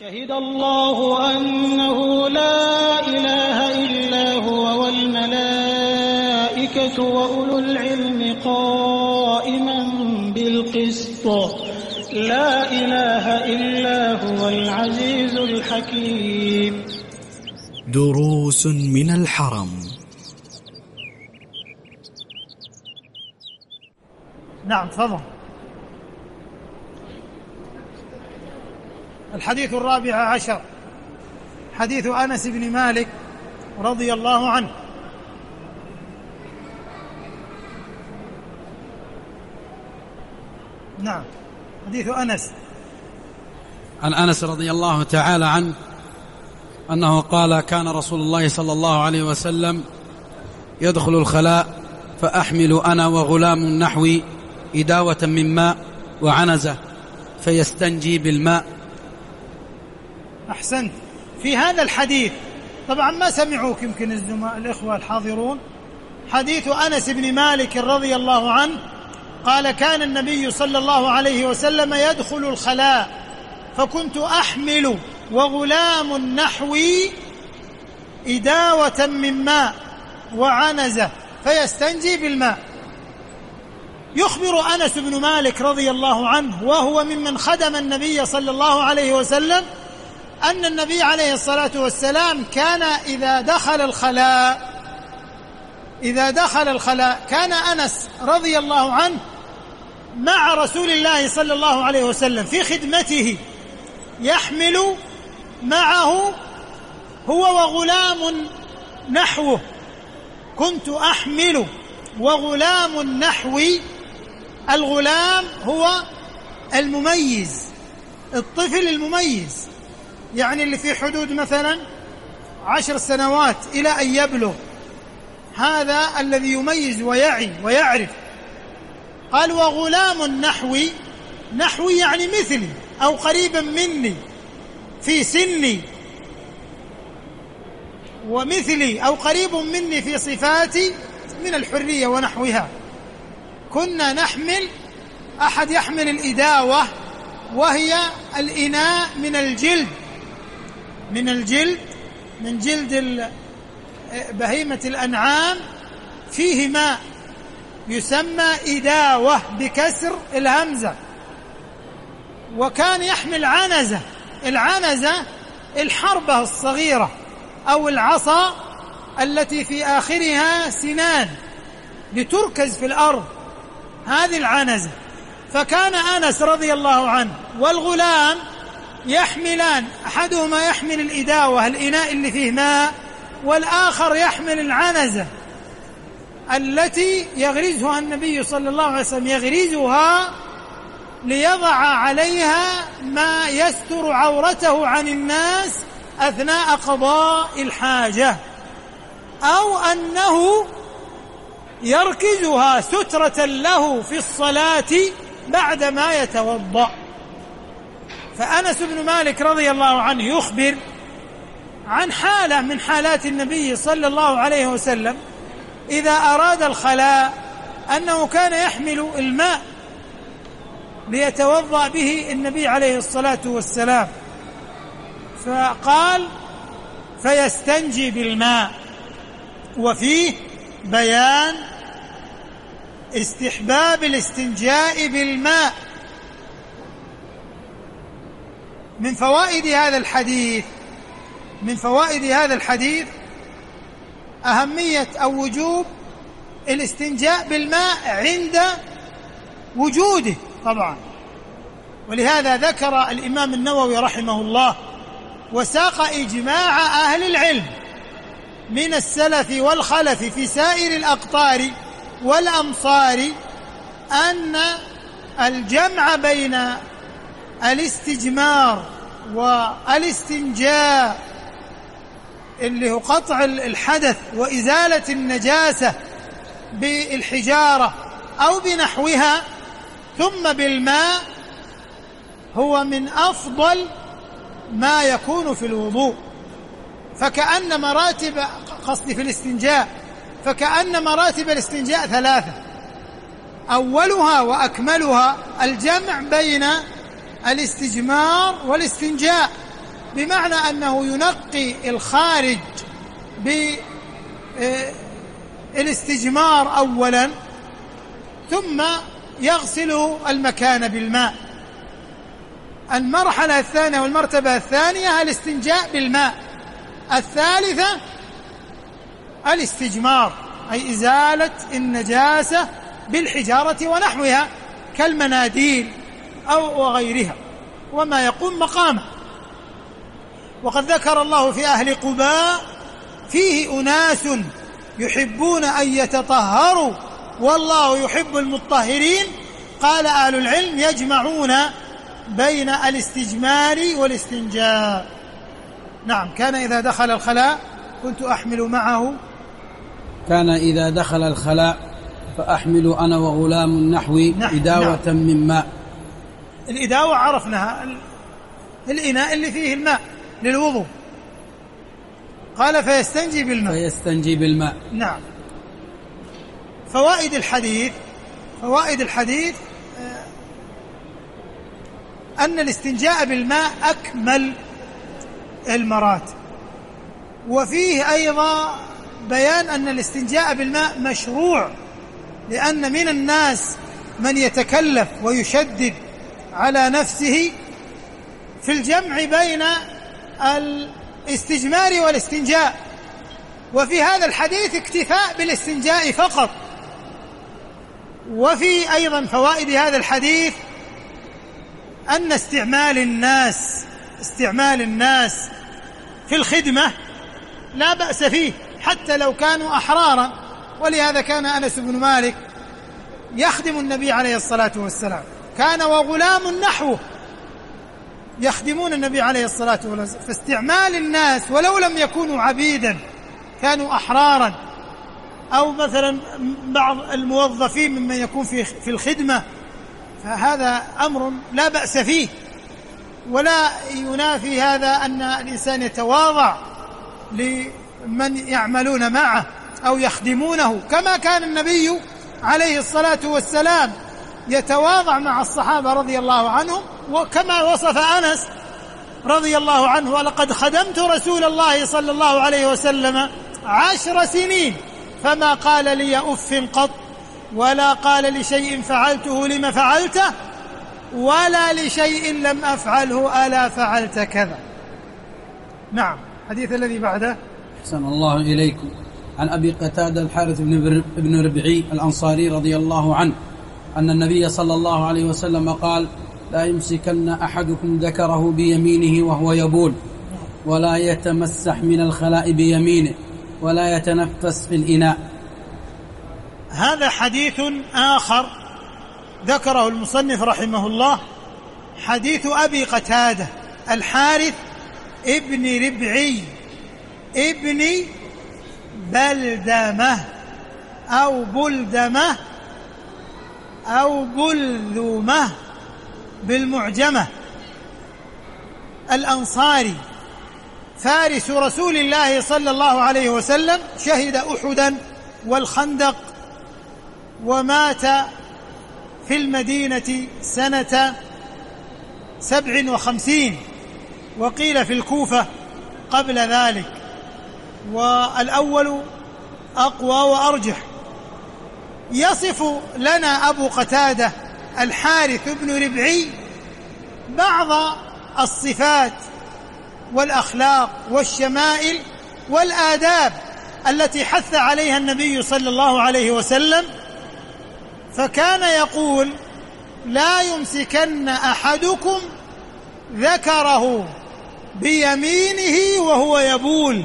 شهد الله أنه لا إله إلا هو والملائكة وأولو العلم قائما بالقسط لا إله إلا هو العزيز الحكيم. دروس من الحرم. نعم تفضل. الحديث 14 حديث أنس بن مالك رضي الله عنه. نعم حديث أنس. عن أنس رضي الله تعالى عنه أنه قال: كان رسول الله صلى الله عليه وسلم يدخل الخلاء فأحمل أنا وغلام نحوي إداوة من ماء وعنزة فيستنجي بالماء. أحسنت. في هذا الحديث طبعا ما سمعوك يمكن الإخوة الحاضرون. حديث أنس بن مالك رضي الله عنه قال: كان النبي صلى الله عليه وسلم يدخل الخلاء فكنت أحمل وغلام نحوي إداوة من ماء وعنزة فيستنجي بالماء. يخبر أنس بن مالك رضي الله عنه وهو ممن خدم النبي صلى الله عليه وسلم أن النبي عليه الصلاة والسلام كان إذا دخل الخلاء كان أنس رضي الله عنه مع رسول الله صلى الله عليه وسلم في خدمته، يحمل معه هو وغلام نحوه. كنت أحمل وغلام نحوي. الغلام هو المميز، الطفل المميز، يعني اللي في حدود مثلا 10 سنوات إلى أن يبلغ، هذا الذي يميز ويعي ويعرف. قال: وغلام نحوي. نحوي يعني مثلي أو قريبا مني في سني، ومثلي أو قريب مني في صفاتي من الحرية ونحوها. كنا نحمل، أحد يحمل الإداوة وهي الإناء من جلد بهيمة الأنعام فيه ماء، يسمى إداوة بكسر الهمزة. وكان يحمل عنزة. العنزة الحربة الصغيرة أو العصا التي في آخرها سنان لتركز في الأرض، هذه العنزة. فكان أنس رضي الله عنه والغلام يحملان، أحدهما يحمل الإداوة الإناء اللي فيه ماء، والآخر يحمل العنزة التي يغرزها النبي صلى الله عليه وسلم، يغرزها ليضع عليها ما يستر عورته عن الناس أثناء قضاء الحاجة، أو أنه يركزها سترة له في الصلاة بعدما يتوضأ. فأنس بن مالك رضي الله عنه يخبر عن حالة من حالات النبي صلى الله عليه وسلم إذا أراد الخلاء أنه كان يحمل الماء ليتوضأ به النبي عليه الصلاة والسلام. فقال: فيستنجي بالماء. وفيه بيان استحباب الاستنجاء بالماء. من فوائد هذا الحديث أهمية أو وجوب الاستنجاء بالماء عند وجوده طبعا. ولهذا ذكر الإمام النووي رحمه الله وساق إجماع أهل العلم من السلف والخلف في سائر الأقطار والأمصار أن الجمع بين الاستجمار والاستنجاء اللي هو قطع الحدث وإزالة النجاسة بالحجارة أو بنحوها ثم بالماء هو من أفضل ما يكون في الوضوء. فكأن مراتب الاستنجاء 3: أولها وأكملها الجمع بين الاستجمار والاستنجاء، بمعنى أنه ينقي الخارج بالاستجمار أولا ثم يغسل المكان بالماء. المرحلة الثانية والمرتبة الثانية الاستنجاء بالماء. الثالثة الاستجمار، أي إزالة النجاسة بالحجارة ونحوها كالمناديل أو غيرها وما يقوم مقامه. وقد ذكر الله في أهل قباء فيه أناس يحبون أن يتطهروا والله يحب المطهرين. قال أهل العلم يجمعون بين الاستجمار والاستنجاء. نعم. كان إذا دخل الخلاء كنت أحمل معه، كان إذا دخل الخلاء فأحمل أنا وغلام نحوي إداوة من ماء. الإداوة عرفناها، الإناء اللي فيه الماء للوضوء. قال فيستنجي بالماء. نعم. فوائد الحديث أن الاستنجاء بالماء أكمل المراتب، وفيه أيضا بيان أن الاستنجاء بالماء مشروع، لأن من الناس من يتكلف ويشدد على نفسه في الجمع بين الاستجمار والاستنجاء، وفي هذا الحديث اكتفاء بالاستنجاء فقط. وفي أيضا فوائد هذا الحديث أن استعمال الناس في الخدمة لا بأس فيه حتى لو كانوا أحرارا، ولهذا كان أنس بن مالك يخدم النبي عليه الصلاة والسلام، كان وغلام نحوه يخدمون النبي عليه الصلاة والسلام. فاستعمال الناس ولو لم يكونوا عبيدا كانوا أحرارا، أو مثلا بعض الموظفين ممن يكون في الخدمة، فهذا أمر لا بأس فيه، ولا ينافي هذا أن الإنسان يتواضع لمن يعملون معه أو يخدمونه، كما كان النبي عليه الصلاة والسلام يتواضع مع الصحابة رضي الله عنهم، وكما وصف أنس رضي الله عنه: ولقد خدمت رسول الله صلى الله عليه وسلم 10 سنين فما قال لي أف قط، ولا قال لشيء فعلته لما فعلته، ولا لشيء لم أفعله ألا فعلت كذا. نعم. الحديث الذي بعده. أحسن الله إليكم. عن أبي قتادة الحارث بن ربعي الأنصاري رضي الله عنه أن النبي صلى الله عليه وسلم قال: لا يمسكن أحدكم ذكره بيمينه وهو يبول، ولا يتمسح من الخلاء بيمينه، ولا يتنفس في الإناء. هذا حديث آخر ذكره المصنف رحمه الله، حديث أبي قتادة الحارث ابن ربعي ابن بلدمة أو بلدمة أو بلذمة بالمعجمة، الأنصاري، فارس رسول الله صلى الله عليه وسلم، شهد أحدا والخندق، ومات في المدينة سنة 57، وقيل في الكوفة قبل ذلك، والأول أقوى وأرجح. يصف لنا أبو قتادة الحارث بن ربعي بعض الصفات والأخلاق والشمائل والآداب التي حث عليها النبي صلى الله عليه وسلم، فكان يقول: لا يمسكن أحدكم ذكره بيمينه وهو يبول.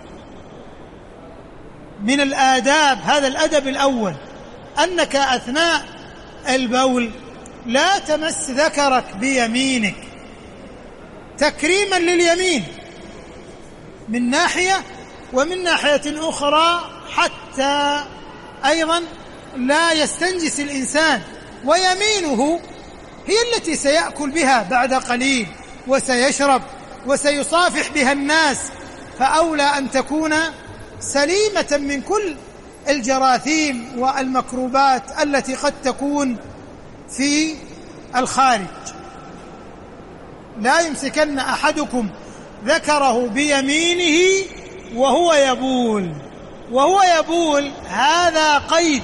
من الآداب، هذا الأدب الأول، أنك أثناء البول لا تمس ذكرك بيمينك، تكريما لليمين من ناحية، ومن ناحية أخرى حتى أيضا لا يستنجس الإنسان، ويمينه هي التي سيأكل بها بعد قليل وسيشرب وسيصافح بها الناس، فأولى أن تكون سليمة من كل الجراثيم والمكروبات التي قد تكون في الخارج. لا يمسكن أحدكم ذكره بيمينه وهو يبول هذا قيد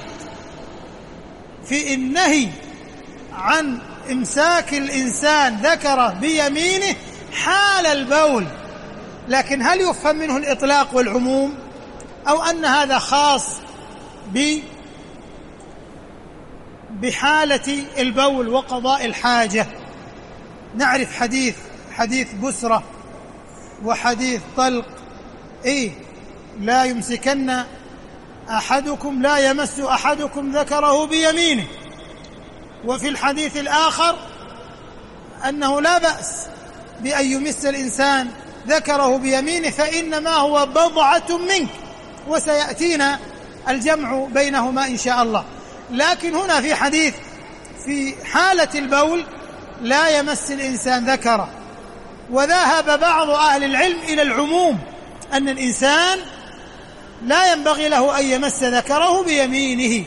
في النهي عن إمساك الإنسان ذكره بيمينه حال البول، لكن هل يفهم منه الإطلاق والعموم أو أن هذا خاص بحالة البول وقضاء الحاجة؟ نعرف حديث بسرة وحديث طلق، لا يمسكن أحدكم، لا يمس أحدكم ذكره بيمينه. وفي الحديث الآخر أنه لا بأس بأن يمس الإنسان ذكره بيمينه فإنما هو بضعة منك، وسيأتينا الجمع بينهما إن شاء الله. لكن هنا في حديث في حالة البول لا يمس الإنسان ذكره، وذهب بعض أهل العلم إلى العموم أن الإنسان لا ينبغي له أن يمس ذكره بيمينه،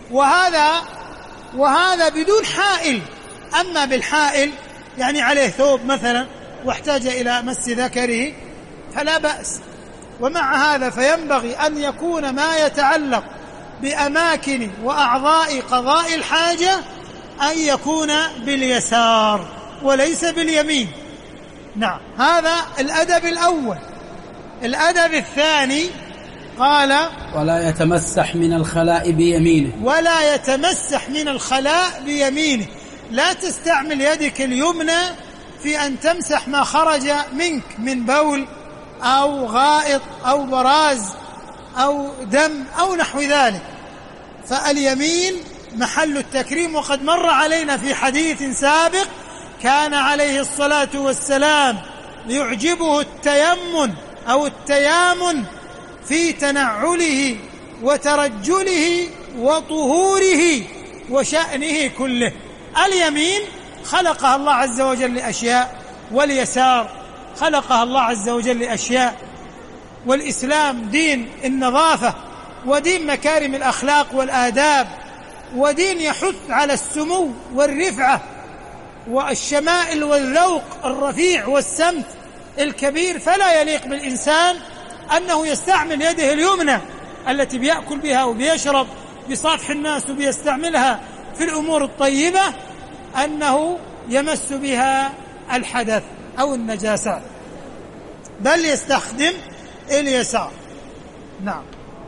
وهذا بدون حائل. أما بالحائل يعني عليه ثوب مثلا واحتاج إلى مس ذكره فلا بأس. ومع هذا فينبغي أن يكون ما يتعلق بأماكن وأعضاء قضاء الحاجة أن يكون باليسار وليس باليمين. نعم، هذا الأدب الأول. الأدب الثاني قال ولا يتمسح من الخلاء بيمينه، ولا يتمسح من الخلاء بيمينه، لا تستعمل يدك اليمنى في أن تمسح ما خرج منك من بول أو غائط أو براز أو دم أو نحو ذلك، فاليمين محل التكريم. وقد مر علينا في حديث سابق كان عليه الصلاة والسلام يعجبه التيمن أو التيامن في تنعله وترجله وطهوره وشأنه كله. اليمين خلقها الله عز وجل لأشياء، واليسار خلقها الله عز وجل لأشياء. والإسلام دين النظافة ودين مكارم الأخلاق والآداب، ودين يحث على السمو والرفعة والشمائل والذوق الرفيع والسمت الكبير. فلا يليق بالإنسان أنه يستعمل يده اليمنى التي بيأكل بها وبيشرب بصافح الناس وبيستعملها في الأمور الطيبة أنه يمس بها الحدث أو النجاسات، بل يستخدم اليسار. نعم.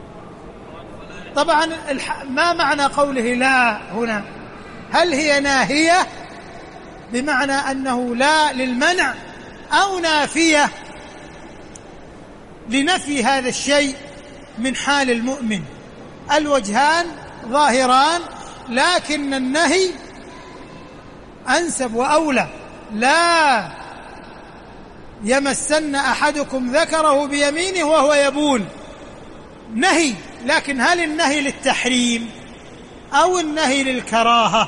طبعا ما معنى قوله لا هنا؟ هل هي ناهية بمعنى أنه لا للمنع أو نافية لنفي هذا الشيء من حال المؤمن؟ الوجهان ظاهران، لكن النهي أنسب وأولى. لا يمسن أحدكم ذكره بيمينه وهو يبول، نهي، لكن هل النهي للتحريم أو النهي للكراهة؟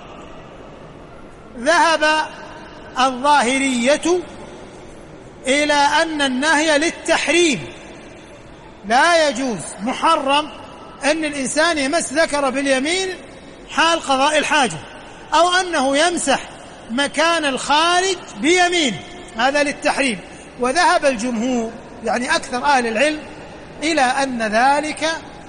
ذهب الظاهرية إلى أن النهي للتحريم، لا يجوز، محرم أن الإنسان يمس ذكره باليمين حال قضاء الحاجة، أو أنه يمسح مكان الخارج بيمين، هذا للتحريم. وذهب الجمهور يعني أكثر أهل العلم إلى أن ذلك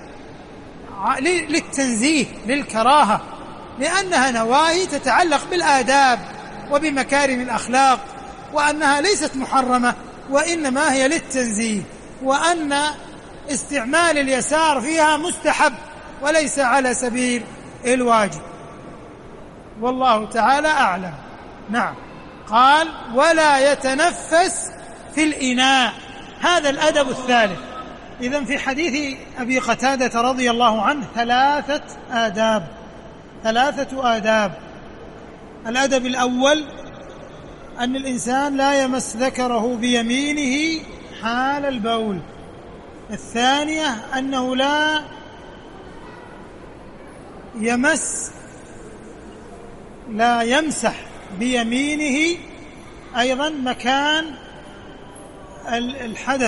للتنزيه للكراهة، لأنها نواهي تتعلق بالآداب وبمكارم الأخلاق، وأنها ليست محرمة وإنما هي للتنزيه، وأن استعمال اليسار فيها مستحب وليس على سبيل الواجب، والله تعالى أعلم. نعم. قال ولا يتنفس في الإناء، هذا الأدب الثالث. إذن في حديث أبي قتادة رضي الله عنه ثلاثة آداب. الأدب الأول أن الإنسان لا يمس ذكره بيمينه حال البول. الثانية أنه لا يمسح بيمينه أيضا مكان الحدث.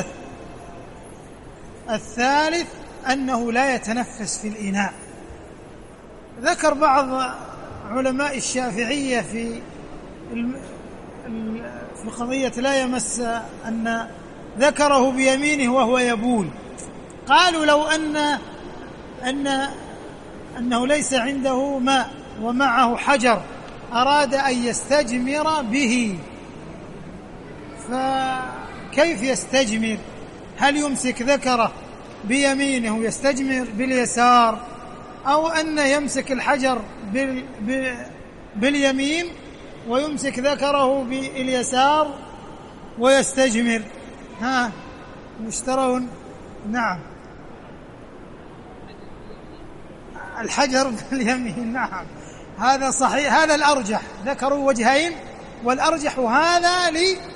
الثالث أنه لا يتنفس في الإناء. ذكر بعض علماء الشافعية في قضية لا يمس أن ذكره بيمينه وهو يبول. قالوا لو أنه ليس عنده ماء ومعه حجر أراد أن يستجمر به، فكيف يستجمر؟ هل يمسك ذكره بيمينه ويستجمر باليسار، أو أن يمسك الحجر باليمين ويمسك ذكره باليسار ويستجمر؟ مشترون. نعم، الحجر باليمين. نعم، هذا صحيح، هذا الأرجح. ذكروا وجهين، والأرجح هذا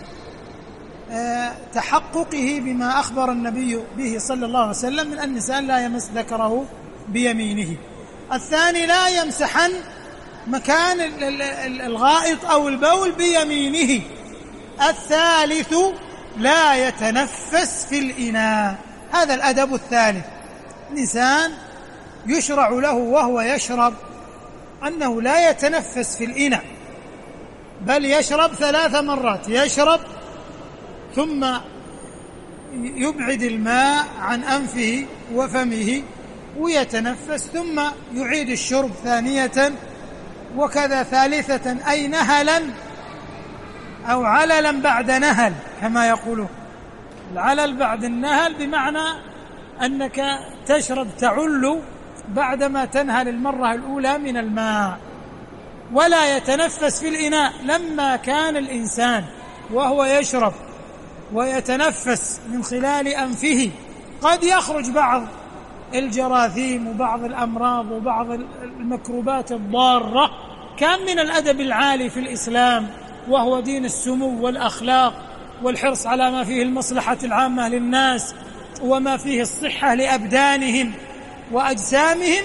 لتحققه بما أخبر النبي به صلى الله عليه وسلم من أن الإنسان لا يمس ذكره بيمينه. الثاني لا يمسحن مكان الغائط أو البول بيمينه. الثالث لا يتنفس في الإناء. هذا الأدب الثالث. الإنسان يشرع له وهو يشرب أنه لا يتنفس في الإناء، بل يشرب 3 مرات. يشرب ثم يبعد الماء عن أنفه وفمه ويتنفس، ثم يعيد الشرب ثانية، وكذا ثالثة، أي نهلا أو عللا بعد نهل كما يقولون. العلل بعد النهل بمعنى أنك تشرب تعل بعدما تنهل المرة الأولى من الماء. ولا يتنفس في الإناء. لما كان الإنسان وهو يشرب ويتنفس من خلال أنفه قد يخرج بعض الجراثيم وبعض الأمراض وبعض الميكروبات الضارة، كان من الأدب العالي في الإسلام وهو دين السمو والأخلاق والحرص على ما فيه المصلحة العامة للناس وما فيه الصحة لأبدانهم وأجسامهم،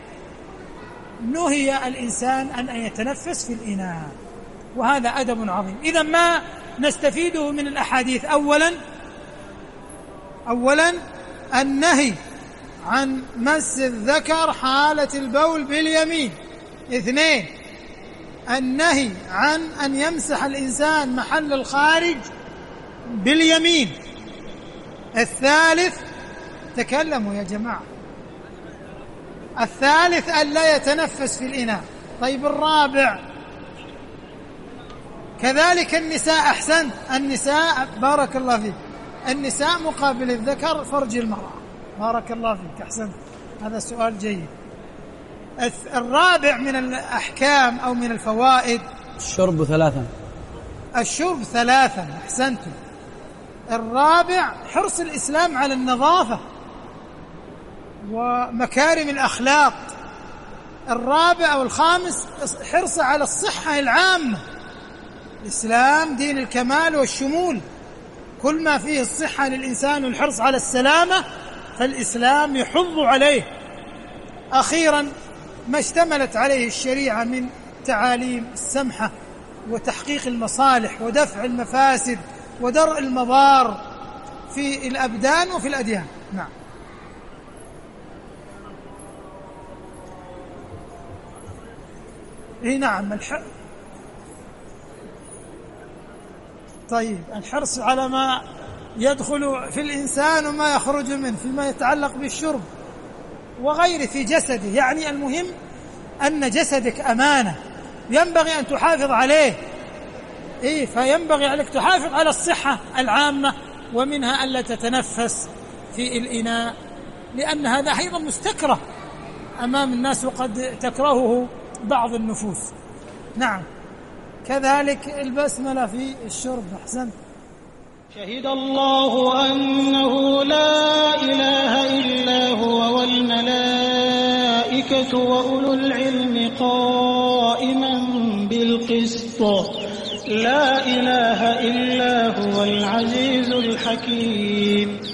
نهي الإنسان أن يتنفس في الإناء، وهذا أدب عظيم. إذا ما نستفيده من الأحاديث: أولا النهي عن مس الذكر حالة البول باليمين. 2 النهي عن أن يمسح الإنسان محل الخارج باليمين. 3 تكلموا يا جماعة. 3 أن لا يتنفس في الإناء. طيب 4 كذلك النساء. أحسنت، النساء بارك الله فيك. النساء مقابل الذكر فرج المرأة. بارك الله فيك، أحسنت، هذا سؤال جيد. 4 من الأحكام أو من الفوائد الشرب 3. الشرب 3، أحسنتم. 4 حرص الإسلام على النظافة ومكارم الأخلاق. 4 أو 5 حرص على الصحة العامة. الإسلام دين الكمال والشمول، كل ما فيه الصحة للإنسان والحرص على السلامة فالإسلام يحض عليه. أخيرا ما اشتملت عليه الشريعة من تعاليم السمحة وتحقيق المصالح ودفع المفاسد ودرء المضار في الأبدان وفي الأديان. نعم. نعم. طيب، الحرص على ما يدخل في الإنسان وما يخرج منه فيما يتعلق بالشرب وغيره في جسده. يعني المهم أن جسدك أمانة ينبغي أن تحافظ عليه. فينبغي عليك تحافظ على الصحة العامة، ومنها ألا تتنفس في الإناء، لأن هذا أيضا مستكره أمام الناس وقد تكرهه بعض النفوس. نعم. كذلك البسملة في الشرب. أحسنت. شهد الله أنه لا إله إلا هو والملائكة وأولو العلم قائما بالقسط لا إله إلا هو العزيز الحكيم.